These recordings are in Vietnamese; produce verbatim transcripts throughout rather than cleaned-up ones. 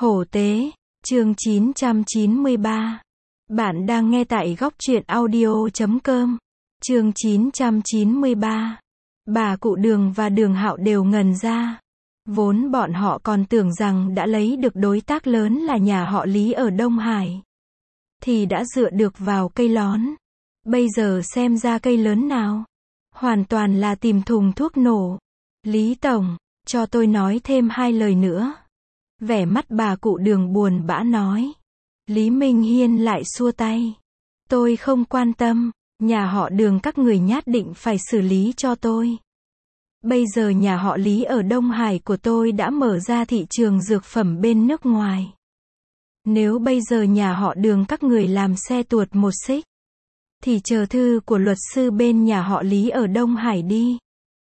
Hổ tế, chương chín trăm chín mươi ba. Bạn đang nghe tại góc truyện audio chấm com. Chương chín trăm chín mươi ba. Bà cụ Đường và Đường Hạo đều ngần ra. Vốn bọn họ còn tưởng rằng đã lấy được đối tác lớn là nhà họ Lý ở Đông Hải. Thì đã dựa được vào cây lón. Bây giờ xem ra cây lớn nào. Hoàn toàn là tìm thùng thuốc nổ. Lý Tổng, cho tôi nói thêm hai lời nữa. Vẻ mắt bà cụ Đường buồn bã nói. Lý Minh Hiên lại xua tay. Tôi không quan tâm, nhà họ Đường các người nhất định phải xử lý cho tôi. Bây giờ nhà họ Lý ở Đông Hải của tôi đã mở ra thị trường dược phẩm bên nước ngoài. Nếu bây giờ nhà họ Đường các người làm xe tuột một xích, thì chờ thư của luật sư bên nhà họ Lý ở Đông Hải đi.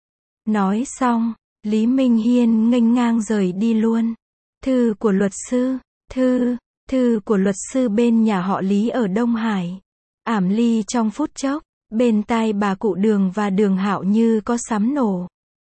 Nói xong, Lý Minh Hiên nghênh ngang rời đi luôn. Thư của luật sư, thư, thư của luật sư bên nhà họ Lý ở Đông Hải. Ảm ly trong phút chốc, bên tai bà cụ Đường và Đường Hạo như có sấm nổ.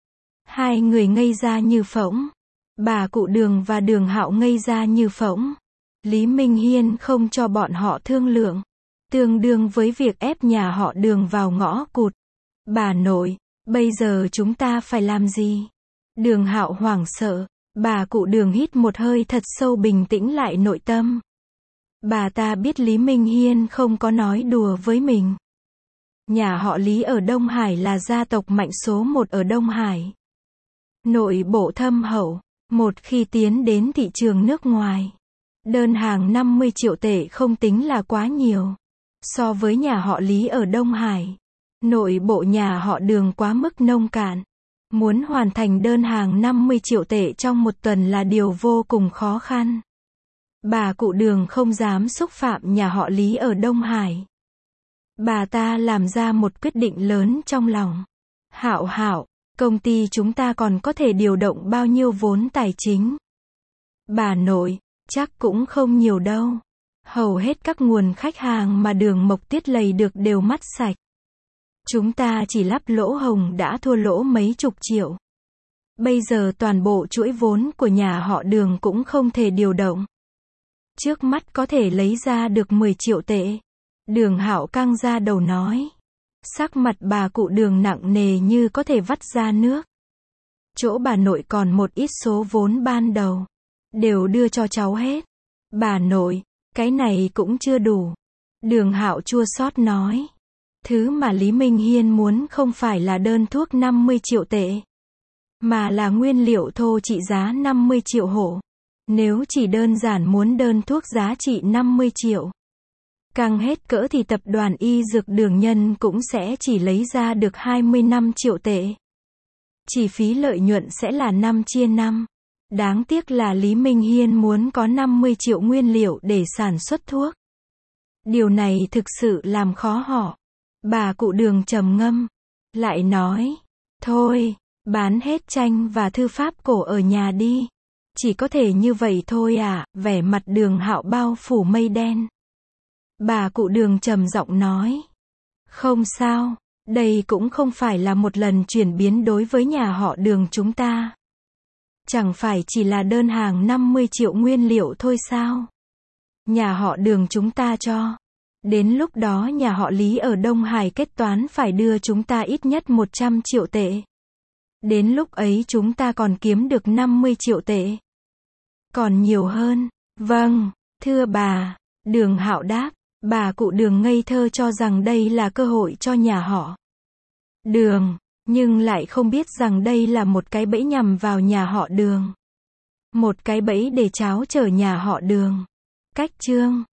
Hai người ngây ra như phỗng. Bà cụ Đường và Đường Hạo ngây ra như phỗng. Lý Minh Hiên không cho bọn họ thương lượng. Tương đương với việc ép nhà họ Đường vào ngõ cụt. Bà nội, bây giờ chúng ta phải làm gì? Đường Hạo hoảng sợ. Bà cụ Đường hít một hơi thật sâu bình tĩnh lại nội tâm. Bà ta biết Lý Minh Hiên không có nói đùa với mình. Nhà họ Lý ở Đông Hải là gia tộc mạnh số một ở Đông Hải. Nội bộ thâm hậu, một khi tiến đến thị trường nước ngoài. Đơn hàng năm mươi triệu tệ không tính là quá nhiều. So với nhà họ Lý ở Đông Hải, nội bộ nhà họ Đường quá mức nông cạn. Muốn hoàn thành đơn hàng năm mươi triệu tệ trong một tuần là điều vô cùng khó khăn. Bà cụ Đường không dám xúc phạm nhà họ Lý ở Đông Hải. Bà ta làm ra một quyết định lớn trong lòng. Hạo Hạo, công ty chúng ta còn có thể điều động bao nhiêu vốn tài chính? Bà nội, chắc cũng không nhiều đâu. Hầu hết các nguồn khách hàng mà Đường Mộc Tiết lầy được đều mắt sạch. Chúng ta chỉ lắp lỗ hồng đã thua lỗ mấy chục triệu. Bây giờ toàn bộ chuỗi vốn của nhà họ Đường cũng không thể điều động. Trước mắt có thể lấy ra được mười triệu tệ. Đường Hạo căng ra đầu nói. Sắc mặt bà cụ Đường nặng nề như có thể vắt ra nước. Chỗ bà nội còn một ít số vốn ban đầu. Đều đưa cho cháu hết. Bà nội, cái này cũng chưa đủ. Đường Hạo chua xót nói. Thứ mà Lý Minh Hiên muốn không phải là đơn thuốc năm mươi triệu tệ, mà là nguyên liệu thô trị giá năm mươi triệu hổ. Nếu chỉ đơn giản muốn đơn thuốc giá trị năm mươi triệu, căng hết cỡ thì tập đoàn y dược Đường Nhân cũng sẽ chỉ lấy ra được hai mươi lăm triệu tệ. Chỉ phí lợi nhuận sẽ là năm chia năm. Đáng tiếc là Lý Minh Hiên muốn có năm mươi triệu nguyên liệu để sản xuất thuốc. Điều này thực sự làm khó họ. Bà cụ Đường trầm ngâm, lại nói, thôi, bán hết tranh và thư pháp cổ ở nhà đi. Chỉ có thể như vậy thôi à, vẻ mặt Đường Hạo bao phủ mây đen. Bà cụ Đường trầm giọng nói, không sao, đây cũng không phải là một lần chuyển biến đối với nhà họ Đường chúng ta. Chẳng phải chỉ là đơn hàng năm mươi triệu nguyên liệu thôi sao? Nhà họ Đường chúng ta cho. Đến lúc đó nhà họ Lý ở Đông Hải kết toán phải đưa chúng ta ít nhất một trăm triệu tệ. Đến lúc ấy chúng ta còn kiếm được năm mươi triệu tệ. Còn nhiều hơn. Vâng, thưa bà. Đường Hạo đáp. Bà cụ Đường ngây thơ cho rằng đây là cơ hội cho nhà họ Đường, nhưng lại không biết rằng đây là một cái bẫy nhằm vào nhà họ Đường. Một cái bẫy để tráo trở nhà họ Đường. Cách chương